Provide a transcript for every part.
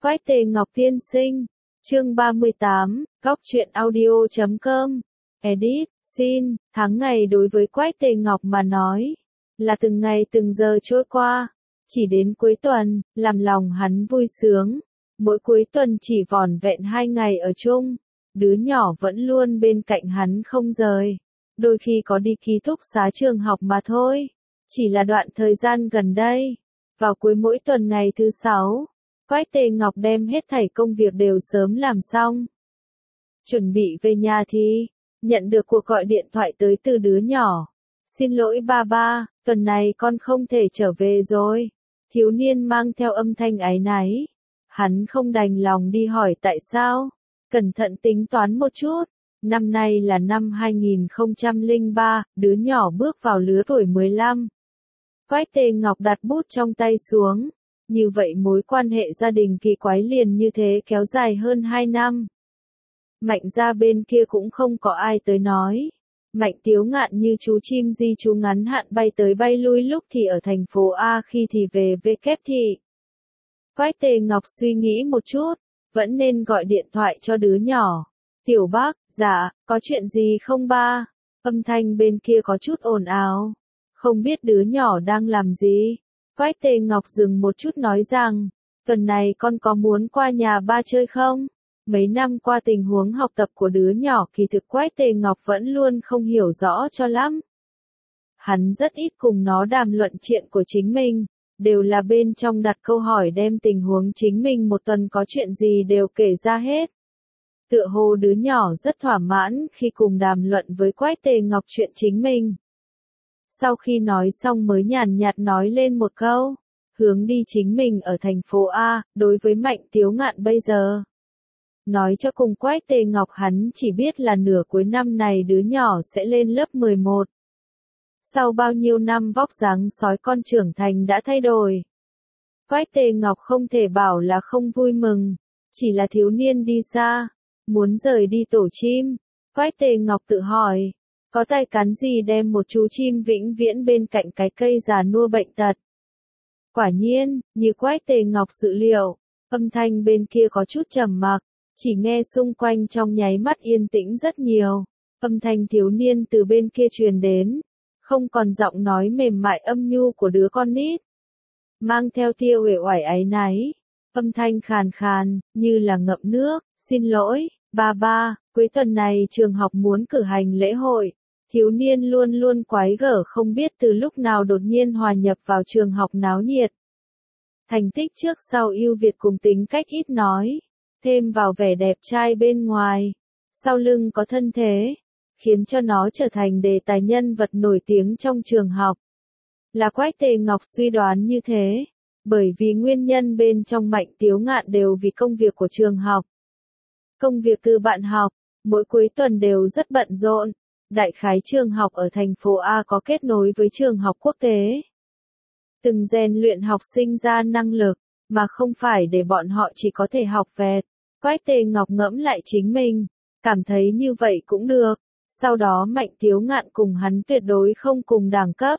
Quách Tề Ngọc tiên sinh. Chương 38, Góc truyện audio.com. Edit, xin, tháng ngày đối với Quách Tề Ngọc mà nói, là từng ngày từng giờ trôi qua. Chỉ đến cuối tuần, làm lòng hắn vui sướng. Mỗi cuối tuần chỉ vỏn vẹn 2 ngày ở chung. Đứa nhỏ vẫn luôn bên cạnh hắn không rời. Đôi khi có đi ký túc xá trường học mà thôi. Chỉ là đoạn thời gian gần đây. Vào cuối mỗi tuần ngày thứ 6, Quách Tề Ngọc đem hết thảy công việc đều sớm làm xong. Chuẩn bị về nhà thì, nhận được cuộc gọi điện thoại tới từ đứa nhỏ. Xin lỗi ba, tuần này con không thể trở về rồi. Thiếu niên mang theo âm thanh áy náy. Hắn không đành lòng đi hỏi tại sao. Cẩn thận tính toán một chút. Năm nay là năm 2003, đứa nhỏ bước vào lứa tuổi 15. Quách Tề Ngọc đặt bút trong tay xuống. Như vậy mối quan hệ gia đình kỳ quái liền như thế kéo dài hơn 2 năm. Mạnh gia bên kia cũng không có ai tới nói. Mạnh Tiếu Ngạn như chú chim di trú ngắn hạn bay tới bay lui, lúc thì ở thành phố A khi thì về V kép thị. Quách Tề Ngọc suy nghĩ một chút, vẫn nên gọi điện thoại cho đứa nhỏ. Tiểu Bác, dạ, có chuyện gì không ba? Âm thanh bên kia có chút ồn ào. Không biết đứa nhỏ đang làm gì? Quách Tề Ngọc dừng một chút nói rằng, tuần này con có muốn qua nhà ba chơi không? Mấy năm qua tình huống học tập của đứa nhỏ kỳ thực Quách Tề Ngọc vẫn luôn không hiểu rõ cho lắm. Hắn rất ít cùng nó đàm luận chuyện của chính mình, đều là bên trong đặt câu hỏi đem tình huống chính mình một tuần có chuyện gì đều kể ra hết. Tựa hồ đứa nhỏ rất thỏa mãn khi cùng đàm luận với Quách Tề Ngọc chuyện chính mình. Sau khi nói xong mới nhàn nhạt nói lên một câu, hướng đi chính mình ở thành phố A, đối với Mạnh Tiếu Ngạn bây giờ. Nói cho cùng Quách Tề Ngọc hắn chỉ biết là nửa cuối năm này đứa nhỏ sẽ lên lớp 11. Sau bao nhiêu năm vóc dáng sói con trưởng thành đã thay đổi. Quách Tề Ngọc không thể bảo là không vui mừng, chỉ là thiếu niên đi xa, muốn rời đi tổ chim. Quách Tề Ngọc tự hỏi, có tài cán gì đem một chú chim vĩnh viễn bên cạnh cái cây già nua bệnh tật. Quả nhiên, như Quách Tề Ngọc dự liệu, âm thanh bên kia có chút trầm mặc, chỉ nghe xung quanh trong nháy mắt yên tĩnh rất nhiều. Âm thanh thiếu niên từ bên kia truyền đến, không còn giọng nói mềm mại âm nhu của đứa con nít, mang theo tia uể oải áy náy, âm thanh khàn khàn, như là ngậm nước. Xin lỗi, ba, cuối tuần này trường học muốn cử hành lễ hội. Thiếu niên luôn luôn quái gở không biết từ lúc nào đột nhiên hòa nhập vào trường học náo nhiệt. Thành tích trước sau ưu việt cùng tính cách ít nói, thêm vào vẻ đẹp trai bên ngoài, sau lưng có thân thế, khiến cho nó trở thành đề tài nhân vật nổi tiếng trong trường học. Là Quách Tề Ngọc suy đoán như thế, bởi vì nguyên nhân bên trong Mạnh Tiếu Ngạn đều vì công việc của trường học. Công việc từ bạn học, mỗi cuối tuần đều rất bận rộn. Đại khái trường học ở thành phố A có kết nối với trường học quốc tế. Từng rèn luyện học sinh ra năng lực, mà không phải để bọn họ chỉ có thể học vẹt. Quách Tề Ngọc ngẫm lại chính mình, cảm thấy như vậy cũng được. Sau đó Mạnh Tiếu Ngạn cùng hắn tuyệt đối không cùng đẳng cấp.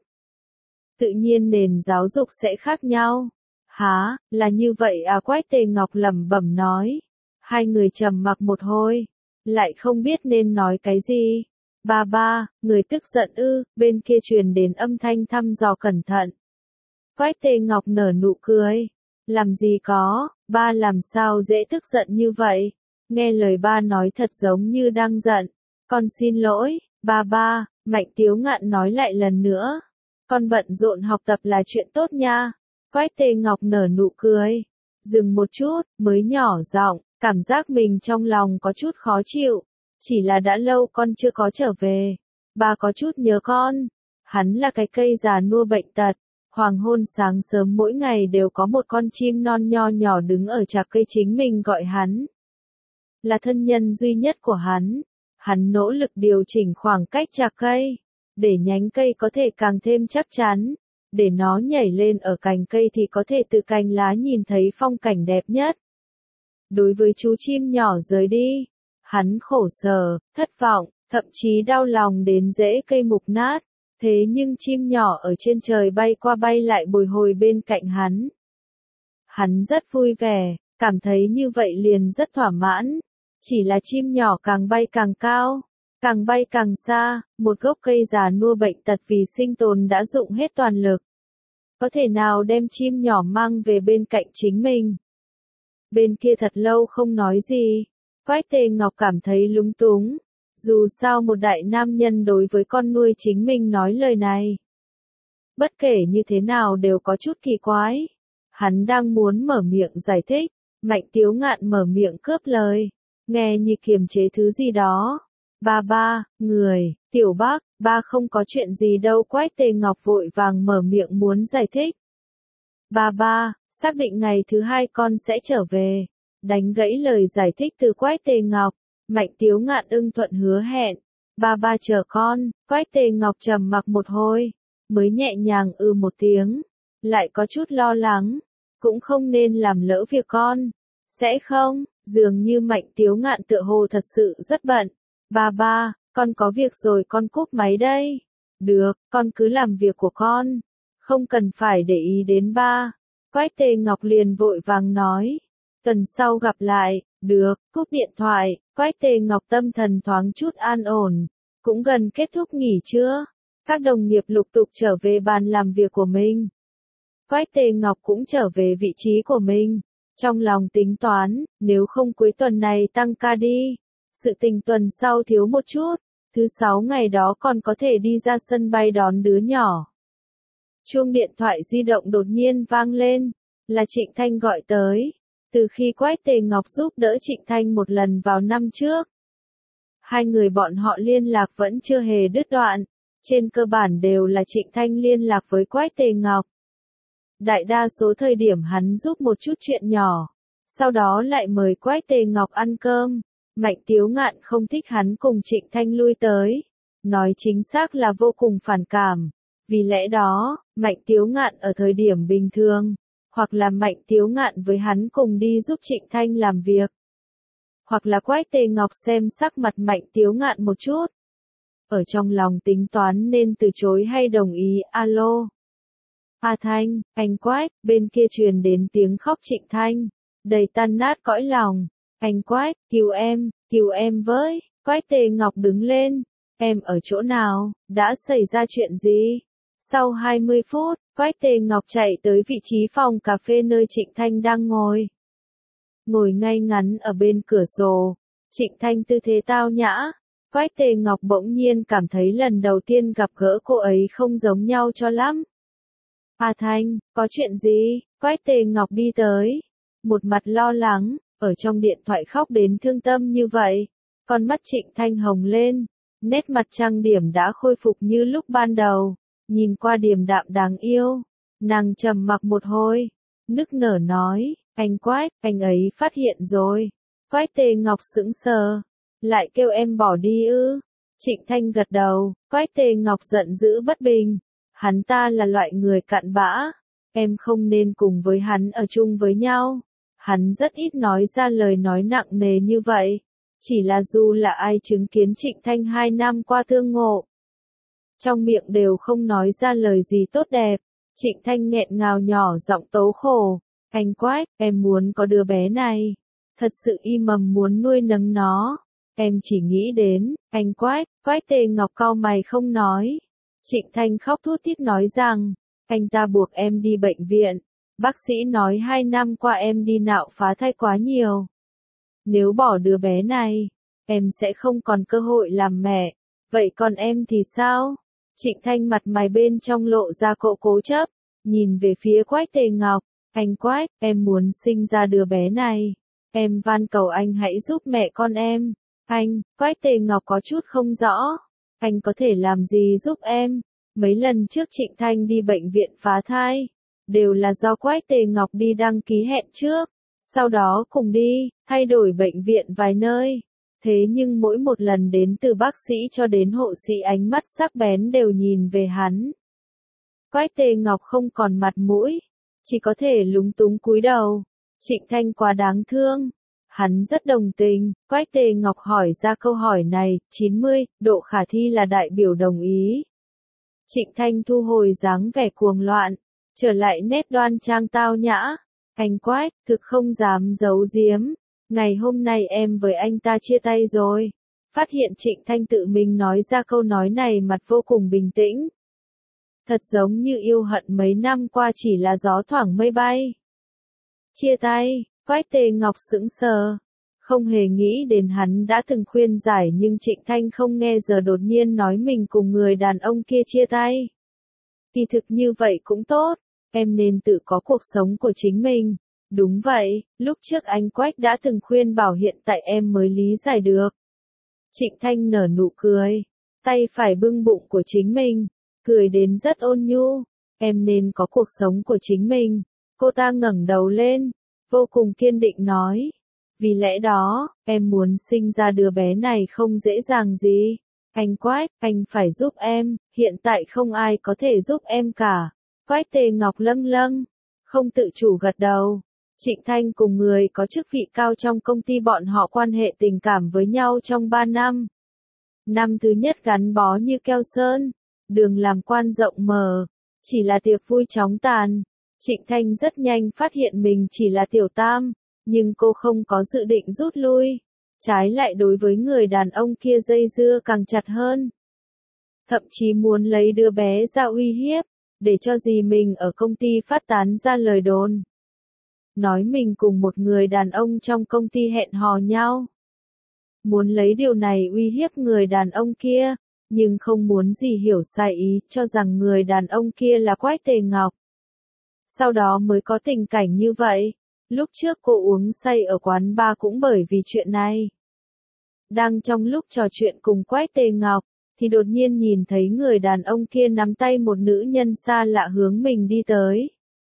Tự nhiên nền giáo dục sẽ khác nhau. Hả, là như vậy à? Quách Tề Ngọc lẩm bẩm nói. Hai người trầm mặc một hồi, lại không biết nên nói cái gì. Ba, người tức giận ư? Bên kia truyền đến âm thanh thăm dò cẩn thận. Quách Tề Ngọc nở nụ cười. Làm gì có, ba làm sao dễ tức giận như vậy? Nghe lời ba nói thật giống như đang giận. Con xin lỗi, ba, Mạnh Tiếu Ngạn nói lại lần nữa. Con bận rộn học tập là chuyện tốt nha. Quách Tề Ngọc nở nụ cười. Dừng một chút, mới nhỏ giọng, cảm giác mình trong lòng có chút khó chịu. Chỉ là đã lâu con chưa có trở về. Ba có chút nhớ con. Hắn là cái cây già nua bệnh tật. Hoàng hôn sáng sớm mỗi ngày đều có một con chim non nho nhỏ đứng ở trạc cây chính mình gọi hắn. Là thân nhân duy nhất của hắn. Hắn nỗ lực điều chỉnh khoảng cách trạc cây, để nhánh cây có thể càng thêm chắc chắn. Để nó nhảy lên ở cành cây thì có thể từ cành lá nhìn thấy phong cảnh đẹp nhất. Đối với chú chim nhỏ rời đi, hắn khổ sở, thất vọng, thậm chí đau lòng đến rễ cây mục nát. Thế nhưng chim nhỏ ở trên trời bay qua bay lại bồi hồi bên cạnh hắn. Hắn rất vui vẻ, cảm thấy như vậy liền rất thỏa mãn. Chỉ là chim nhỏ càng bay càng cao, càng bay càng xa, một gốc cây già nua bệnh tật vì sinh tồn đã dụng hết toàn lực. Có thể nào đem chim nhỏ mang về bên cạnh chính mình? Bên kia thật lâu không nói gì. Quách Tề Ngọc cảm thấy lúng túng. Dù sao một đại nam nhân đối với con nuôi chính mình nói lời này. Bất kể như thế nào đều có chút kỳ quái. Hắn đang muốn mở miệng giải thích. Mạnh Tiếu Ngạn mở miệng cướp lời. Nghe như kiềm chế thứ gì đó. Ba, người, Tiểu Bác, ba không có chuyện gì đâu. Quách Tề Ngọc vội vàng mở miệng muốn giải thích. Ba, xác định ngày thứ 2 con sẽ trở về. Đánh gãy lời giải thích từ Quách Tề Ngọc. Mạnh Tiếu Ngạn ưng thuận hứa hẹn. Ba chờ con. Quách Tề Ngọc trầm mặc một hồi. Mới nhẹ nhàng một tiếng. Lại có chút lo lắng. Cũng không nên làm lỡ việc con. Sẽ không? Dường như Mạnh Tiếu Ngạn tựa hồ thật sự rất bận. Ba, con có việc rồi, con cúp máy đây. Được, con cứ làm việc của con. Không cần phải để ý đến ba. Quách Tề Ngọc liền vội vàng nói. Tuần sau gặp lại. Được, cúp điện thoại. Quách Tề Ngọc tâm thần thoáng chút an ổn. Cũng gần kết thúc nghỉ trưa. Các đồng nghiệp lục tục trở về bàn làm việc của mình. Quách Tề Ngọc cũng trở về vị trí của mình. Trong lòng tính toán, nếu không cuối tuần này tăng ca đi. Sự tình tuần sau thiếu một chút. Thứ 6 ngày đó còn có thể đi ra sân bay đón đứa nhỏ. Chuông điện thoại di động đột nhiên vang lên. Là Trịnh Thanh gọi tới. Từ khi Quách Tề Ngọc giúp đỡ Trịnh Thanh một lần vào năm trước. Hai người bọn họ liên lạc vẫn chưa hề đứt đoạn. Trên cơ bản đều là Trịnh Thanh liên lạc với Quách Tề Ngọc. Đại đa số thời điểm hắn giúp một chút chuyện nhỏ. Sau đó lại mời Quách Tề Ngọc ăn cơm. Mạnh Tiếu Ngạn không thích hắn cùng Trịnh Thanh lui tới. Nói chính xác là vô cùng phản cảm. Vì lẽ đó, Mạnh Tiếu Ngạn ở thời điểm bình thường. Hoặc là Mạnh Tiếu Ngạn với hắn cùng đi giúp Trịnh Thanh làm việc. Hoặc là Quách Tề Ngọc xem sắc mặt Mạnh Tiếu Ngạn một chút. Ở trong lòng tính toán nên từ chối hay đồng ý. Alo. A Thanh, anh Quách, bên kia truyền đến tiếng khóc Trịnh Thanh. Đầy tan nát cõi lòng. Anh Quách, cứu em với. Quách Tề Ngọc đứng lên. Em ở chỗ nào, đã xảy ra chuyện gì? Sau 20 phút, Quách Tề Ngọc chạy tới vị trí phòng cà phê nơi Trịnh Thanh đang ngồi. Ngồi ngay ngắn ở bên cửa sổ. Trịnh Thanh tư thế tao nhã. Quách Tề Ngọc bỗng nhiên cảm thấy lần đầu tiên gặp gỡ cô ấy không giống nhau cho lắm. A Thanh, có chuyện gì? Quách Tề Ngọc đi tới. Một mặt lo lắng, ở trong điện thoại khóc đến thương tâm như vậy. Con mắt Trịnh Thanh hồng lên. Nét mặt trang điểm đã khôi phục như lúc ban đầu. Nhìn qua điềm đạm đáng yêu. Nàng trầm mặc một hồi. Nức nở nói, anh Quách, anh ấy phát hiện rồi. Quách Tề Ngọc sững sờ. Lại kêu em bỏ đi ư? Trịnh Thanh gật đầu. Quách Tề Ngọc giận dữ bất bình. Hắn ta là loại người cặn bã. Em không nên cùng với hắn ở chung với nhau. Hắn rất ít nói ra lời nói nặng nề như vậy. Chỉ là dù là ai chứng kiến Trịnh Thanh 2 năm qua tương ngộ. Trong miệng đều không nói ra lời gì tốt đẹp. Trịnh Thanh nghẹn ngào nhỏ giọng tấu khổ. Anh Quách, em muốn có đứa bé này. Thật sự y mầm muốn nuôi nấng nó. Em chỉ nghĩ đến, anh Quách. Quách Tề Ngọc cau mày không nói. Trịnh Thanh khóc thút thít nói rằng, anh ta buộc em đi bệnh viện. Bác sĩ nói 2 năm qua em đi nạo phá thai quá nhiều. Nếu bỏ đứa bé này, em sẽ không còn cơ hội làm mẹ. Vậy còn em thì sao? Trịnh Thanh mặt mày bên trong lộ ra cố chấp, nhìn về phía Quách Tề Ngọc. Anh Quách, em muốn sinh ra đứa bé này. Em van cầu anh hãy giúp mẹ con em. Anh, Quách Tề Ngọc có chút không rõ. Anh có thể làm gì giúp em? Mấy lần trước Trịnh Thanh đi bệnh viện phá thai, đều là do Quách Tề Ngọc đi đăng ký hẹn trước. Sau đó cùng đi, thay đổi bệnh viện vài nơi. Thế nhưng mỗi một lần đến từ bác sĩ cho đến hộ sĩ ánh mắt sắc bén đều nhìn về hắn. Quách Tề Ngọc không còn mặt mũi, chỉ có thể lúng túng cúi đầu. Trịnh Thanh quá đáng thương. Hắn rất đồng tình. Quách Tề Ngọc hỏi ra câu hỏi này. 90, độ khả thi là đại biểu đồng ý. Trịnh Thanh thu hồi dáng vẻ cuồng loạn, trở lại nét đoan trang tao nhã. Anh Quách, thực không dám giấu giếm. Ngày hôm nay em với anh ta chia tay rồi. Phát hiện Trịnh Thanh tự mình nói ra câu nói này, mặt vô cùng bình tĩnh. Thật giống như yêu hận mấy năm qua chỉ là gió thoảng mây bay. Chia tay, Quách Tề Ngọc sững sờ. Không hề nghĩ đến hắn đã từng khuyên giải nhưng Trịnh Thanh không nghe, giờ đột nhiên nói mình cùng người đàn ông kia chia tay. Kỳ thực như vậy cũng tốt, em nên tự có cuộc sống của chính mình. Đúng vậy, lúc trước anh Quách đã từng khuyên bảo, hiện tại em mới lý giải được. Trịnh Thanh nở nụ cười, tay phải bưng bụng của chính mình, cười đến rất ôn nhu. Em nên có cuộc sống của chính mình. Cô ta ngẩng đầu lên, vô cùng kiên định nói. Vì lẽ đó, em muốn sinh ra đứa bé này không dễ dàng gì. Anh Quách, anh phải giúp em, hiện tại không ai có thể giúp em cả. Quách Tề Ngọc lâng lâng, không tự chủ gật đầu. Trịnh Thanh cùng người có chức vị cao trong công ty bọn họ quan hệ tình cảm với nhau trong 3 năm. Năm thứ nhất gắn bó như keo sơn, đường làm quan rộng mở, chỉ là tiệc vui chóng tàn. Trịnh Thanh rất nhanh phát hiện mình chỉ là tiểu tam, nhưng cô không có dự định rút lui. Trái lại đối với người đàn ông kia dây dưa càng chặt hơn. Thậm chí muốn lấy đứa bé ra uy hiếp, để cho dì mình ở công ty phát tán ra lời đồn. Nói mình cùng một người đàn ông trong công ty hẹn hò nhau. Muốn lấy điều này uy hiếp người đàn ông kia, nhưng không muốn gì hiểu sai ý, cho rằng người đàn ông kia là Quách Tề Ngọc. Sau đó mới có tình cảnh như vậy. Lúc trước cô uống say ở quán bar cũng bởi vì chuyện này. Đang trong lúc trò chuyện cùng Quách Tề Ngọc, thì đột nhiên nhìn thấy người đàn ông kia nắm tay một nữ nhân xa lạ hướng mình đi tới.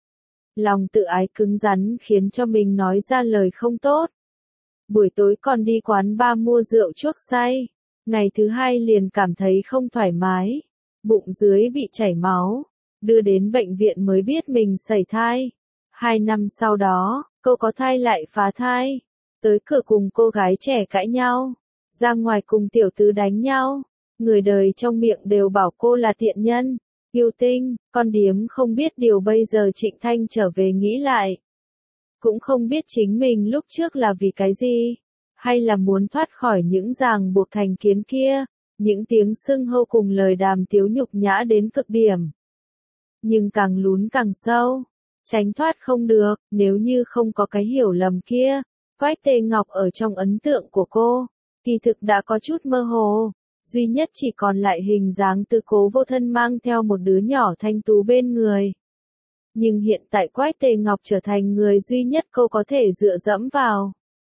Lòng tự ái cứng rắn khiến cho mình nói ra lời không tốt. Buổi tối còn đi quán bar mua rượu chuốc say. Ngày thứ hai liền cảm thấy không thoải mái. Bụng dưới bị chảy máu. Đưa đến bệnh viện mới biết mình sẩy thai. 2 năm sau đó, cô có thai lại phá thai. Tới cửa cùng cô gái trẻ cãi nhau. Ra ngoài cùng tiểu tứ đánh nhau. Người đời trong miệng đều bảo cô là tiện nhân, yêu tinh, con điếm, không biết điều bây giờ Trịnh Thanh trở về nghĩ lại. Cũng không biết chính mình lúc trước là vì cái gì, hay là muốn thoát khỏi những ràng buộc thành kiến kia, những tiếng xưng hô cùng lời đàm tiếu nhục nhã đến cực điểm. Nhưng càng lún càng sâu, tránh thoát không được, nếu như không có cái hiểu lầm kia, Quách Tề Ngọc ở trong ấn tượng của cô, kỳ thực đã có chút mơ hồ. Duy nhất chỉ còn lại hình dáng tư cố vô thân mang theo một đứa nhỏ thanh tú bên người. Nhưng hiện tại Quách Tề Ngọc trở thành người duy nhất cô có thể dựa dẫm vào.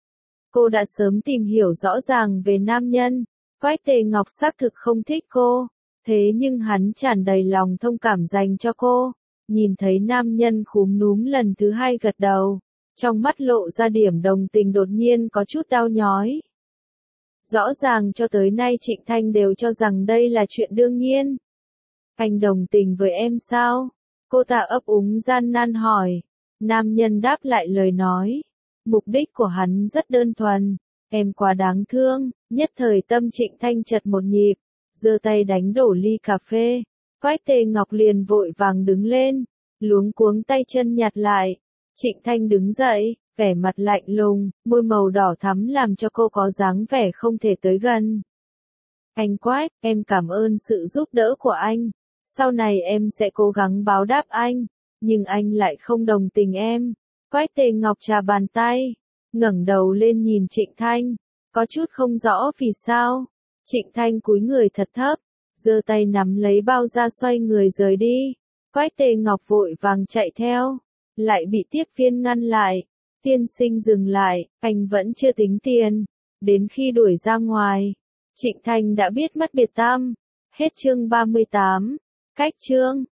Cô đã sớm tìm hiểu rõ ràng về nam nhân. Quách Tề Ngọc xác thực không thích cô, thế nhưng hắn tràn đầy lòng thông cảm dành cho cô. Nhìn thấy nam nhân khúm núm lần thứ hai gật đầu, trong mắt lộ ra điểm đồng tình, đột nhiên có chút đau nhói. Rõ ràng cho tới nay Trịnh Thanh đều cho rằng đây là chuyện đương nhiên. Anh đồng tình với em sao? Cô ta ấp úng gian nan hỏi. Nam nhân đáp lại lời nói. Mục đích của hắn rất đơn thuần. Em quá đáng thương. Nhất thời tâm Trịnh Thanh chật một nhịp. Giơ tay đánh đổ ly cà phê. Quách Tề Ngọc liền vội vàng đứng lên. Luống cuống tay chân nhặt lại. Trịnh Thanh đứng dậy. Vẻ mặt lạnh lùng, môi màu đỏ thắm làm cho cô có dáng vẻ không thể tới gần. Anh Quách, em cảm ơn sự giúp đỡ của anh. Sau này em sẽ cố gắng báo đáp anh. Nhưng anh lại không đồng tình em. Quách Tề Ngọc chà bàn tay, ngẩng đầu lên nhìn Trịnh Thanh. Có chút không rõ vì sao. Trịnh Thanh cúi người thật thấp, giơ tay nắm lấy bao da xoay người rời đi. Quách Tề Ngọc vội vàng chạy theo, lại bị tiếp viên ngăn lại. Tiên sinh dừng lại, anh vẫn chưa tính tiền. Đến khi đuổi ra ngoài, Trịnh Thanh đã biết mất biệt tâm. Hết chương 38. Cách chương.